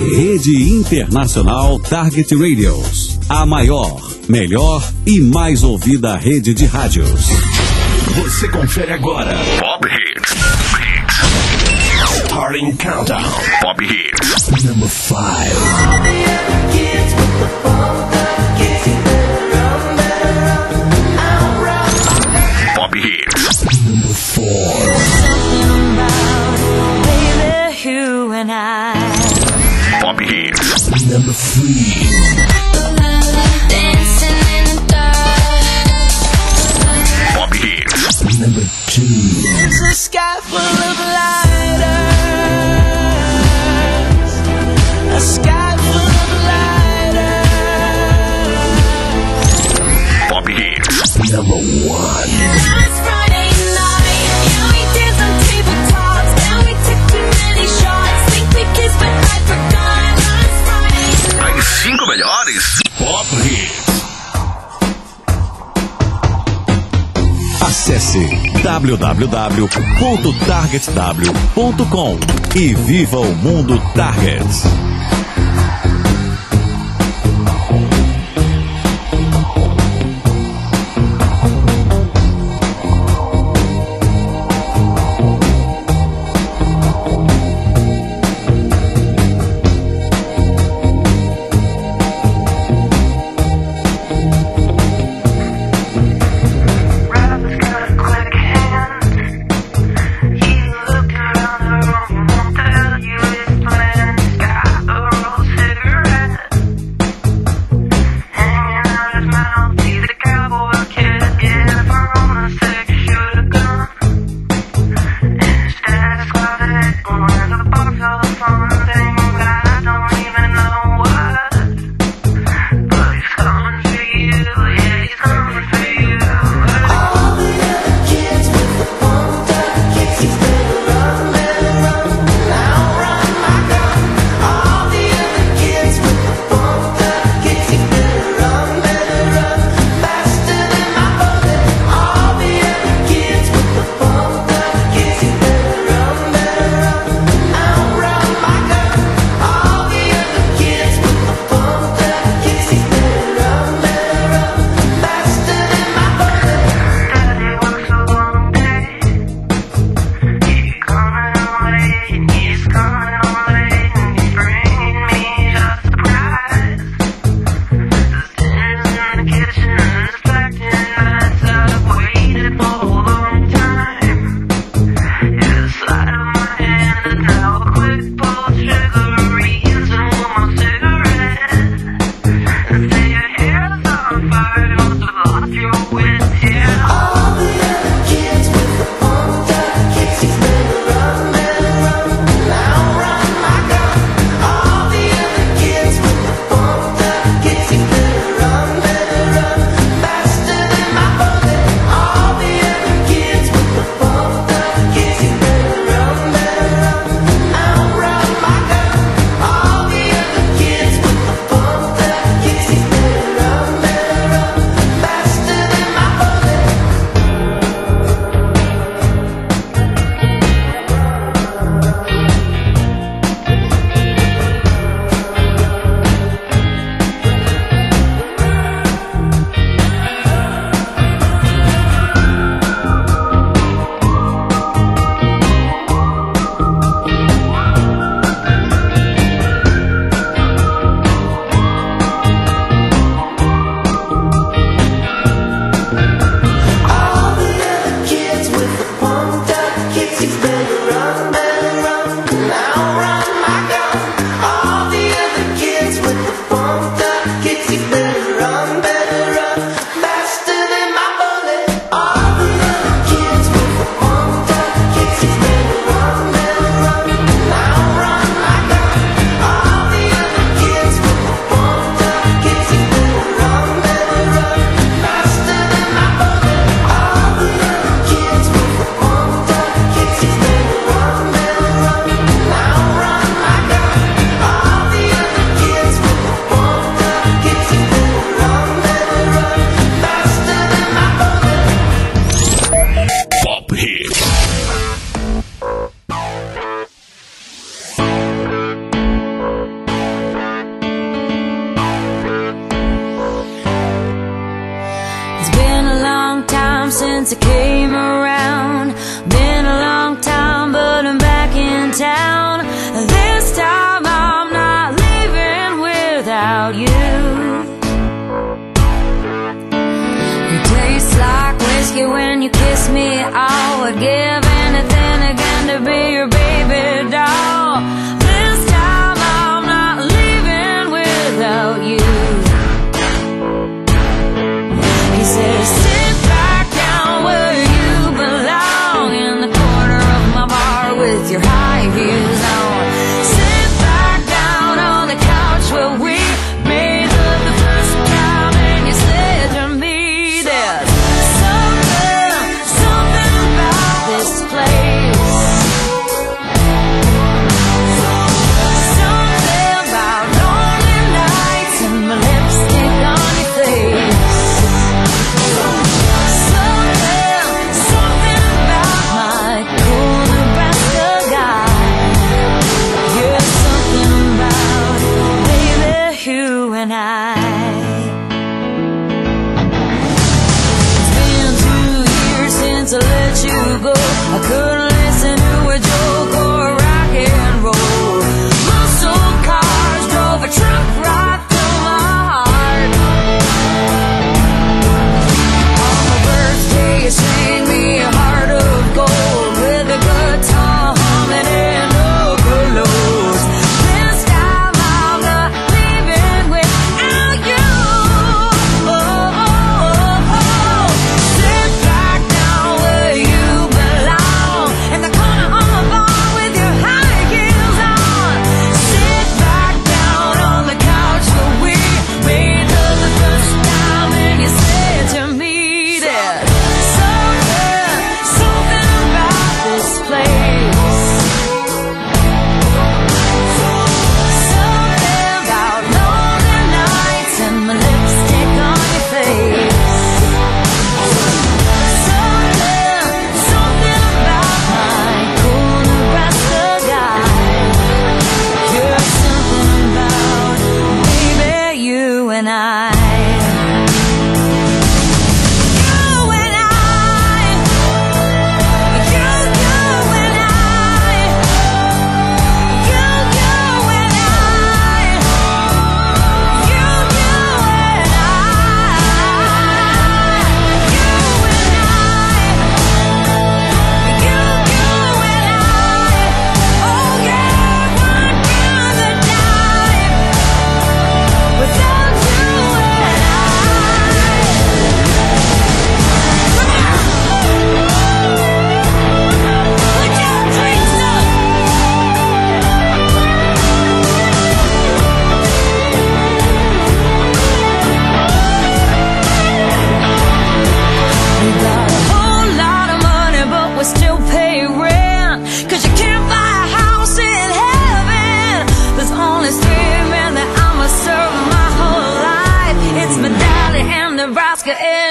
Rede Internacional Target Radios. A maior, melhor e mais ouvida rede de rádios. Você confere agora. Pop Hits. Starting Countdown. Pop Hits. Number 5. Pop Hits. Number 4. You and I. Pop Hits. Number 3. Dancing in the dark. Pop Hits. Number 2. It's a sky full of lighters. A sky full of lighters. Pop Hits. Number 1. Last Friday night, yeah, we did some tabletops. Then we took too many shots. Think we kissed, but I forgot. Last Friday night. As 5 melhores. Pop Hits. Acesse www.targetw.com e viva o mundo Target. She looked around her room, won't tell you his plan. Sky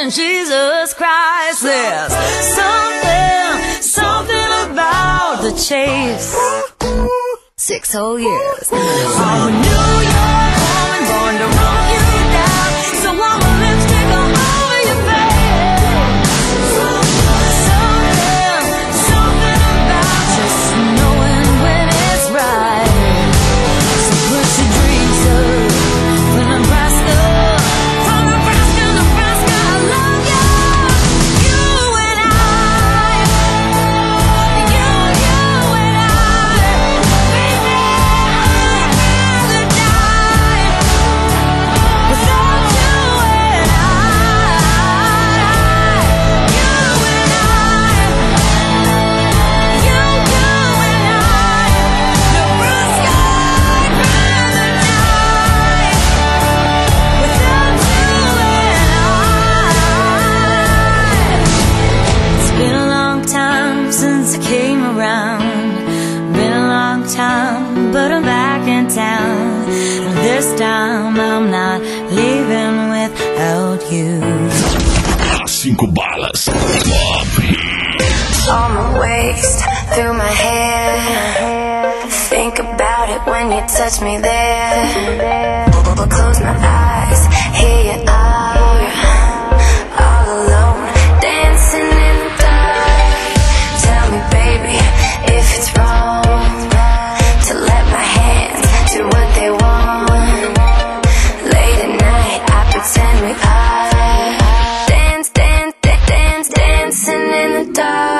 in Jesus Christ. There's something about the chase. 6 whole years. I'm a New York woman born to roll you down. So I'm a lipstick all over your face. Something about just knowing when it's right. So put your dreams up when Nebraska, from Nebraska, Nebraska, I love you. You and I, you and I, baby, I'd rather die without you and I, you and I, Nebraska, I'd rather die without you and I. It's been a long time since I came around. Been a long time, but I'm back in town. This time I'm not leaving without you. As 5 balas. Pop Hits. On my waist, through my hair. Think about it when you touch me there. Close my eyes, here you are, all alone, dancing in the dark. Tell me, baby, if it's wrong to let my hands do what they want. Late at night, I pretend we are dancing in the dark.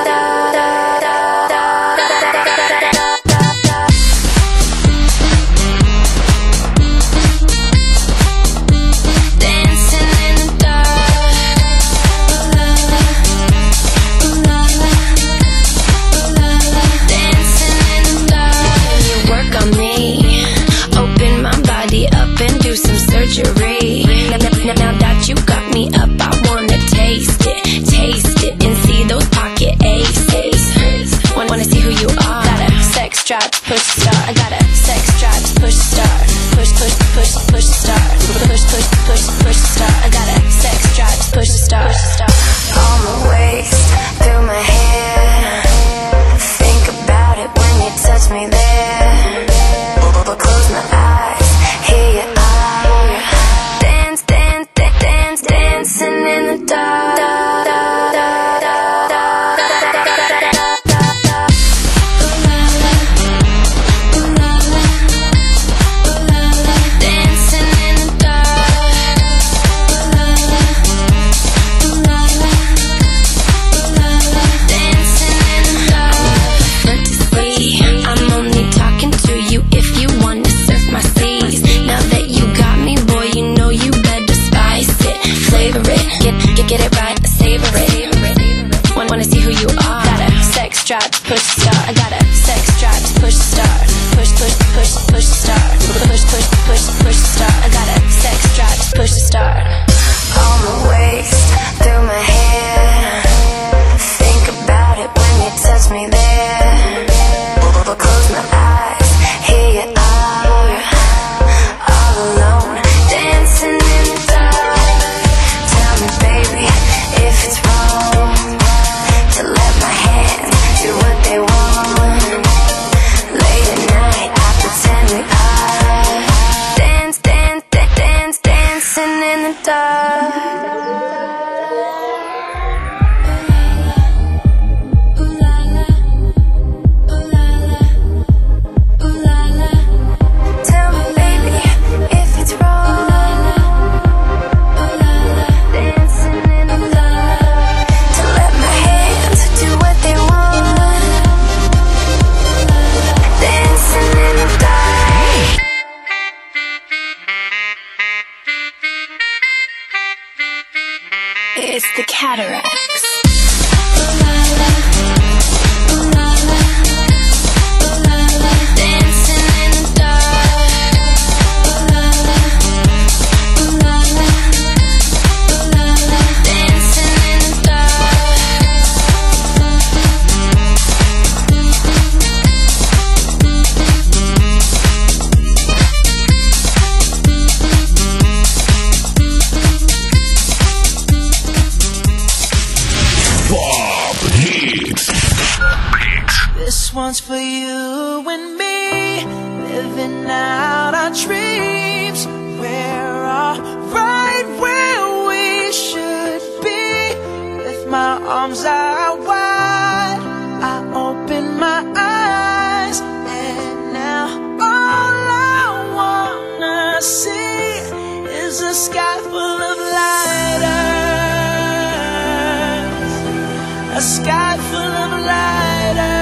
Dancing in the dark. Dancing in the dark. You work on me, open my body up and do some surgery. Now that you got me up, I wanna taste it and see those pocket aces. Wanna see who you are. Got a sex drive, push start. I got a sex drive, push start. Push start. Push start. I got a sex drive, push start. On my waist, through my hair. Think about it when you touch me there. Close my eyes, here you are. Dancing in the dark. Dancing in the Dancing in the dark. Fantasy, I'm only talking to you if you wanna surf my seas. Now that you got me, boy, you know you better spice it, flavor it, get it right, savor it. Wanna see who you are. Got a sex drive, push start. I got a sex drive, push start. Push start. Push start. I got a sex drive, push start. On my waist, through my hair. Think about it when you touch me there. Close my eyes, here you are, all alone, dancing in the dark. Tell me, baby, if it's wrong to let my hands do what they want. Late at night, I pretend we are dancing in the dark. Tell me, baby, if it's wrong. Dancing in the dark. To let my hands do what they want. Dancing in the dark. It's the Cataracts. Dancing in the dark. Dancing in the dark. one's for you and me, living out our dreams. We're all right where we should be. With my arms out wide, I open my eyes, and now all I wanna see is a sky full of lighters, a sky full of lighters.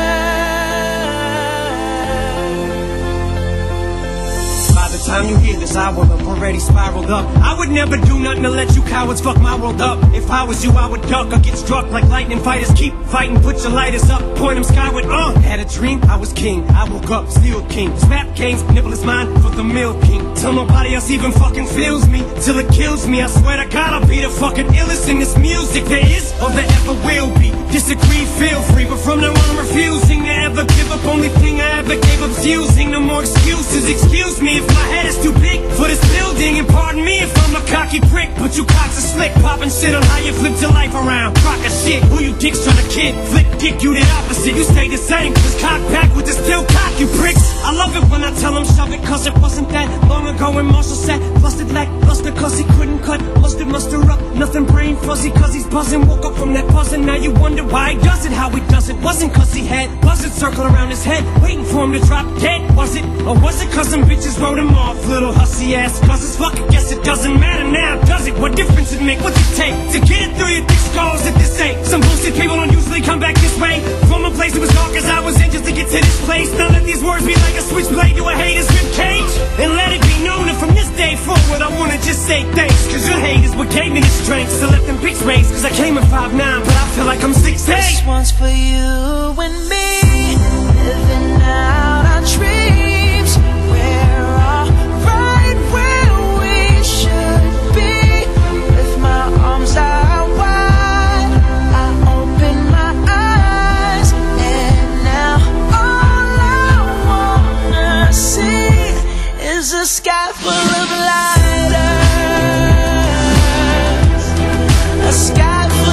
By the time you hear this, I will have already spiraled up. I would never do nothing to let you cowards fuck my world up. If I was you, I would duck or get struck like lightning fighters. Keep fighting, put your lighters up, point them skyward. Had a dream, I was king. I woke up, still king. This rap game's nibble is mine for the milk king. Till nobody else even fucking feels me, till it kills me. I swear to God, I'll be the fucking illest in this music there is or there ever will be. Disagree, feel free, but from now on I'm refusing to ever give up. Only thing I ever gave up's using. No more excuses, excuse me if my head is too big for this building, and pardon me if I'm a cocky prick, but you cocks are slick, popping shit on how you flipped your life around. Crock of shit, who you dicks trying to kid? Flip dick, you the opposite, you stay the same, cause cock back with the still cock, you pricks. I love it when I tell them shove it, cause it wasn't that long ago when Marshall said busted lackluster cause he couldn't cut, muster up, nothing brain fuzzy cause he's buzzing. Woke up from that buzzing, now you wonder why he does it, how he does it. Wasn't cause he had buzzards circling around his head, waiting for him to drop dead, was it? Or was it cause some bitches wrote him off, little hussy ass buzzers? Fuck it, guess it doesn't matter now, does it? What difference it make? What's it take to get it through your thick skulls at this age? Some bullshit people don't usually come back this way. From a place that was dark as I was in just to get to this place. Now let these words be like a switchblade to a hater's ribcage, and let it be known that from this day forward I wanna just say thanks, cause your hate is what gave me the strength to let them pics raise. Cause I came at 5'9", but I feel like I'm 6'8". This one's for you and me, living out our dreams. We're all right where we should be. With my arms out wide, I open my eyes, and now all I wanna see is a sky full of lighters, a sky full of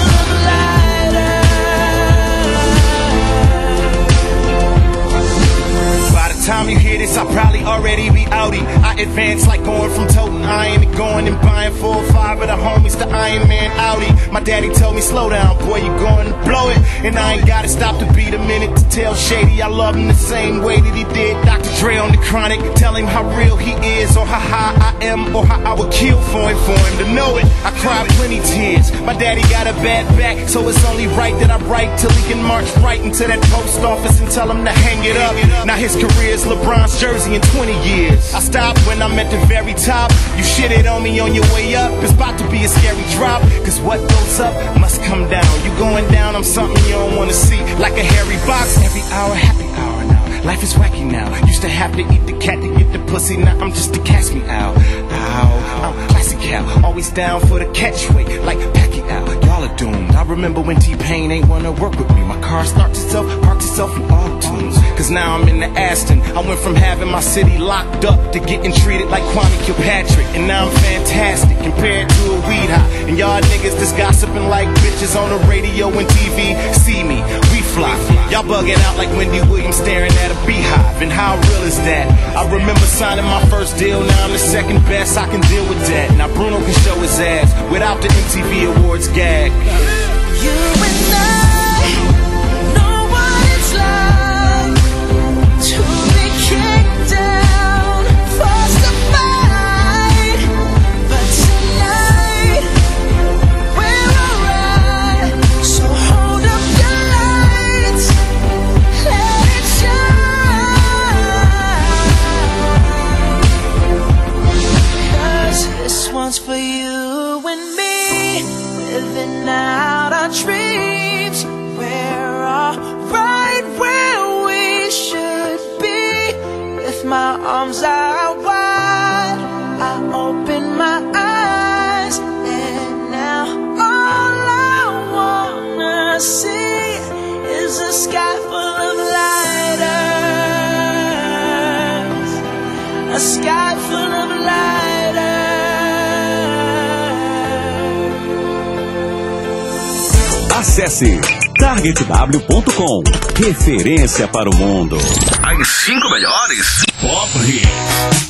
time you hear this, I'll probably already be outie. I advance like going from toting iron to going and buying 4 or 5 of the homies to Iron Man Audi. My daddy told me, slow down, boy, you going to blow it. And I ain't gotta stop to beat a minute to tell Shady I love him the same way that he did Dr. Dre on the Chronic. Tell him how real he is, or how high I am, or how I would kill for him to know it. I cried plenty tears. My daddy got a bad back, so it's only right that I write till he can march right into that post office and tell him to hang it up. Now his career is LeBron's jersey in 20 years. I stopped when I'm at the very top. You shitted on me on your way up. It's about to be a scary drop, cause what goes up must come down. You going down, I'm something you don't wanna see. Like a hairy box, every hour, happy hour now. Life is wacky now. Used to have to eat the cat to get the pussy. Now I'm just to catch me out. Ow, I'm classic Cal. Always down for the catchweight, like Pacquiao. Y'all are doomed. I remember when T-Pain ain't wanna work with me. My car starts itself, parks itself in all tunes. Cause now I'm in the Aston. I went from having my city locked up to getting treated like Kwame Kilpatrick. And now I'm fantastic compared to a weed high. And y'all niggas just gossiping like bitches on the radio and TV. See me, we fly. Y'all bugging out like Wendy Williams staring at a beehive. And how real is that? I remember signing my first deal. Now I'm the second best, I can deal with that. Now Bruno can show his ass without the MTV Awards gag. You and I know what it's like to be kicked down, forced to fight. But tonight we're alright. So hold up your lights, let it shine. Cause this one's for you and me, living out our dreams. We're all right where we should be. With my arms out wide, I open my eyes, and now all I wanna see is a sky full of lighters, a sky full of lighters. Acesse TargetW.com. Referência para o mundo. As 5 melhores Pop Hits.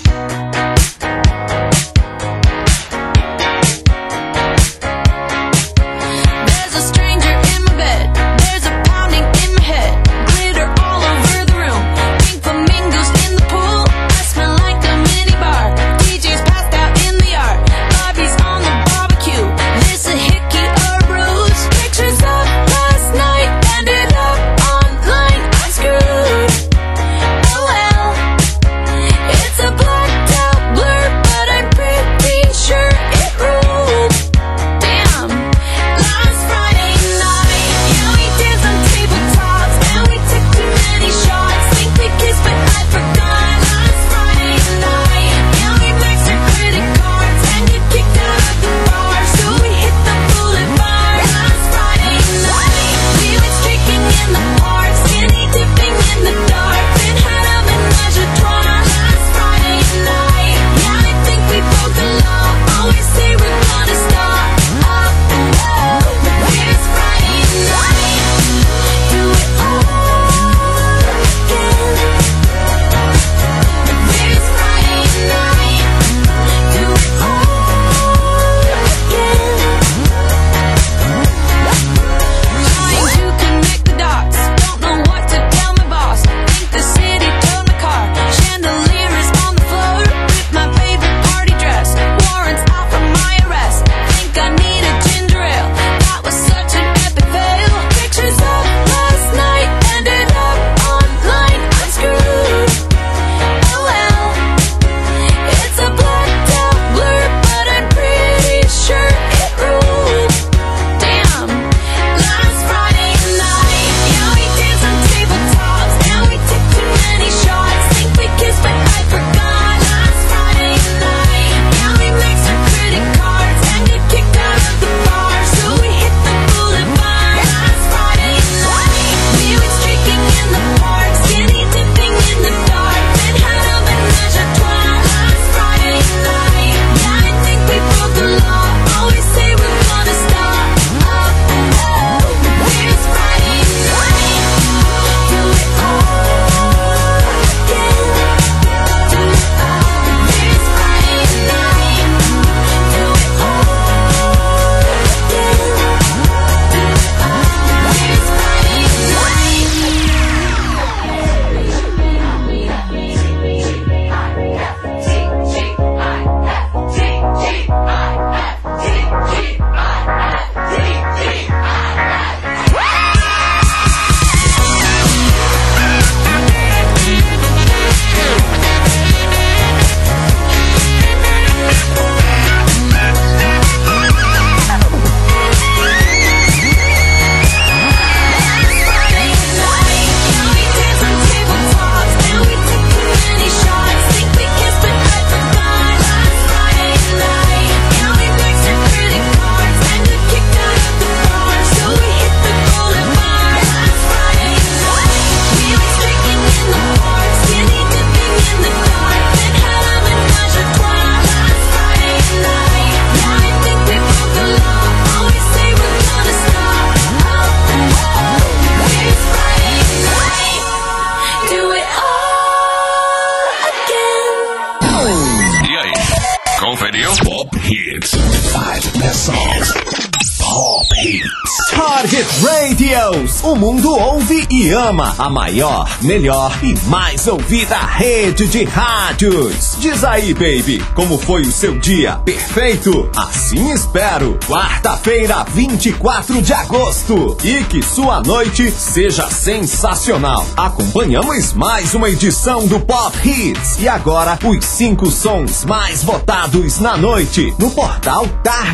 Target Radios, o mundo ouve e ama a maior, melhor e mais ouvida rede de rádios. Diz aí, baby, como foi o seu dia? Perfeito? Assim espero. Quarta-feira, 24 de agosto. E que sua noite seja sensacional. Acompanhamos mais uma edição do Pop Hits. E agora, os 5 sons mais votados na noite no portal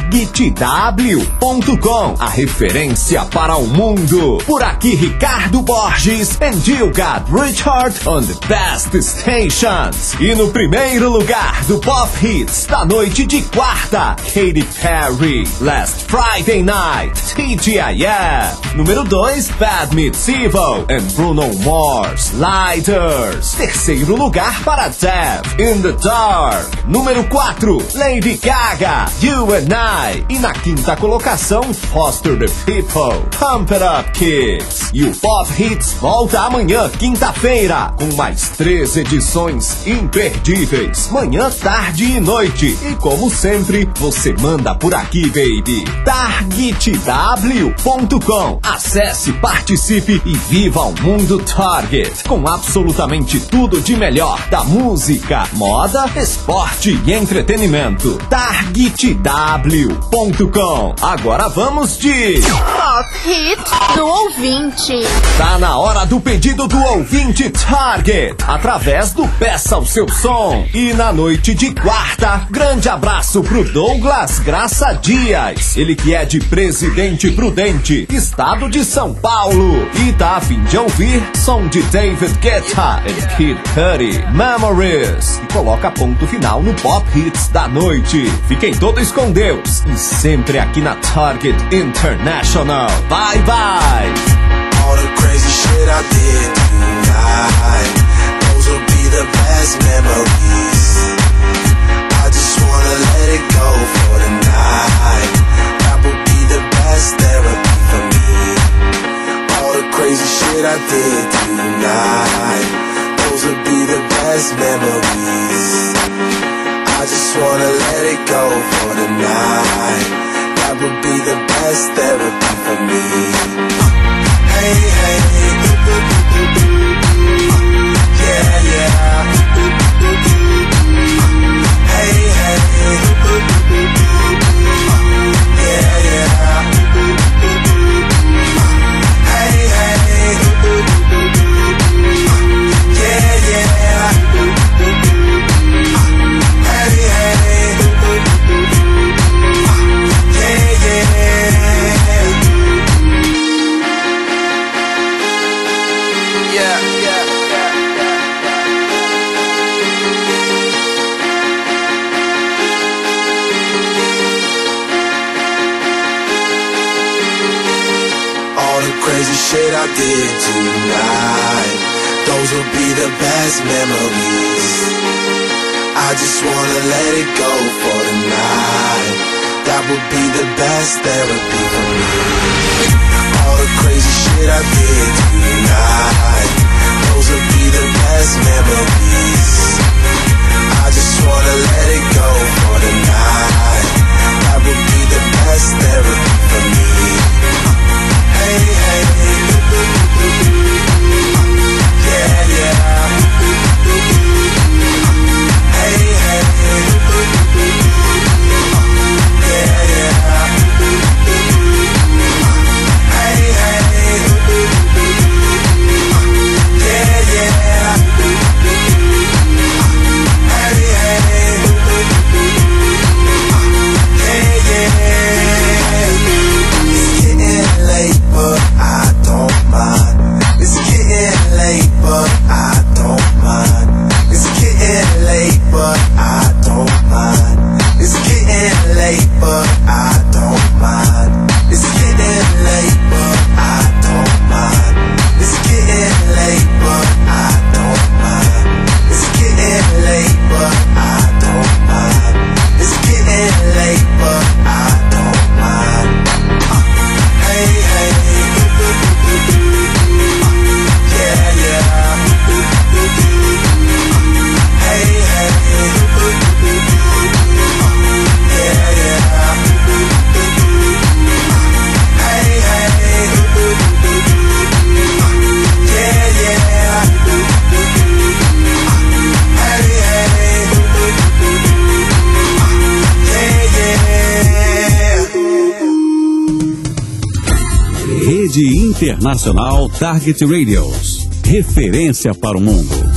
TargetW.com. A referência para o mundo. Por aqui, Ricardo Borges and you got Richard on the best stations. E no primeiro lugar do Pop Hits da noite de quarta, Katy Perry, Last Friday Night, TGIF. Número 2, Bad Meets Evil and Bruno Mars, Lighters. Terceiro lugar para Dev, In the Dark. Número 4, Lady Gaga, You and I. E na quinta colocação, Foster the People, Show, Pump It Up Kids. E o Pop Hits volta amanhã, quinta-feira, com mais 3 edições imperdíveis, manhã, tarde e noite. E como sempre, você manda por aqui, baby. TargetW.com. Acesse, participe e viva o mundo Target, com absolutamente tudo de melhor da música, moda, esporte e entretenimento. TargetW.com. Agora vamos de Pop Hit do ouvinte. Tá na hora do pedido do ouvinte Target, através do Peça o Seu Som. E na noite de quarta, grande abraço pro Douglas Graça Dias, ele que é de Presidente Prudente, estado de São Paulo, e tá a fim de ouvir som de David Guetta e Kid Cudi, Memories, e coloca ponto final no Pop Hits da noite. Fiquem todos com Deus e sempre aqui na Target International. Bye bye. All the crazy shit I did tonight, those will be the best memories. I just wanna let it go for the night. That would be the best therapy for me. All the crazy shit I did tonight, those will be the best memories. I just wanna let it go for the night. That would be the best therapy for me. Hey, hey, yeah, yeah. Hey, hey, yeah, yeah. Hey, hey, yeah, yeah. Hey, hey, yeah, crazy shit I did tonight, those will be the best memories. I just wanna let it go for the night. That would be the best therapy for me. All the crazy shit I did tonight, those will be the best memories. I just wanna let it go for the night. That would be the best therapy for me. Hey, hey, yeah, yeah. Hey, hey, yeah, yeah. Hey, hey, yeah, yeah. Hey, hey, it's getting late, but I don't mind. It's getting late, but I don't mind. It's getting late, but I don't mind. It's getting late, but I don't mind. It's getting late, but I don't mind. It's getting late, but I don't mind. It's getting late, but I don't mind. It's getting late, but I don't mind. Hey, hey, yeah, yeah. Hey, hey, yeah, yeah. Hey, hey, yeah, yeah. Hey, hey, yeah, yeah. Rede Internacional Target Radios. Referência para o mundo.